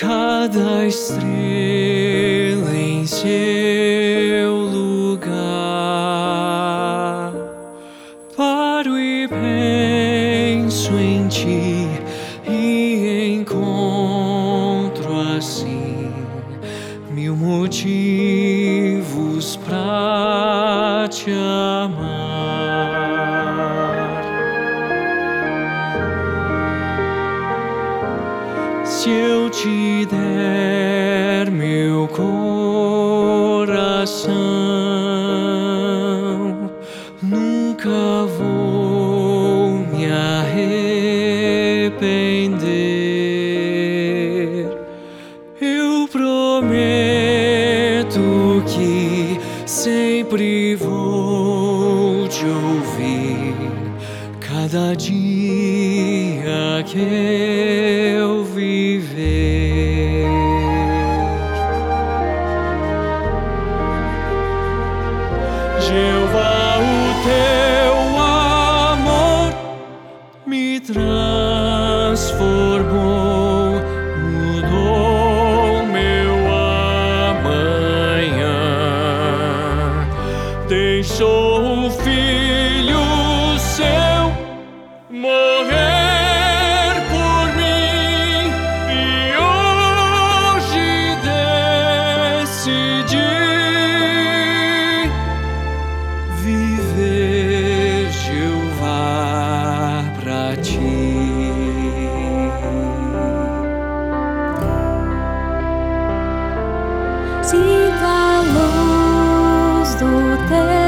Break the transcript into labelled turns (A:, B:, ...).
A: cada estrela em seu lugar. Paro e penso em ti e encontro assim mil motivos pra te amar. Se eu te der meu coração, nunca vou me arrepender. Eu prometo que sempre vou te ouvir cada dia que eu viver. Jeová, o teu amor me transformou, mudou meu amanhã, deixou o filho seu morrer por mim e hoje decidi viver, Jeová, pra ti.
B: Sinto a luz do teu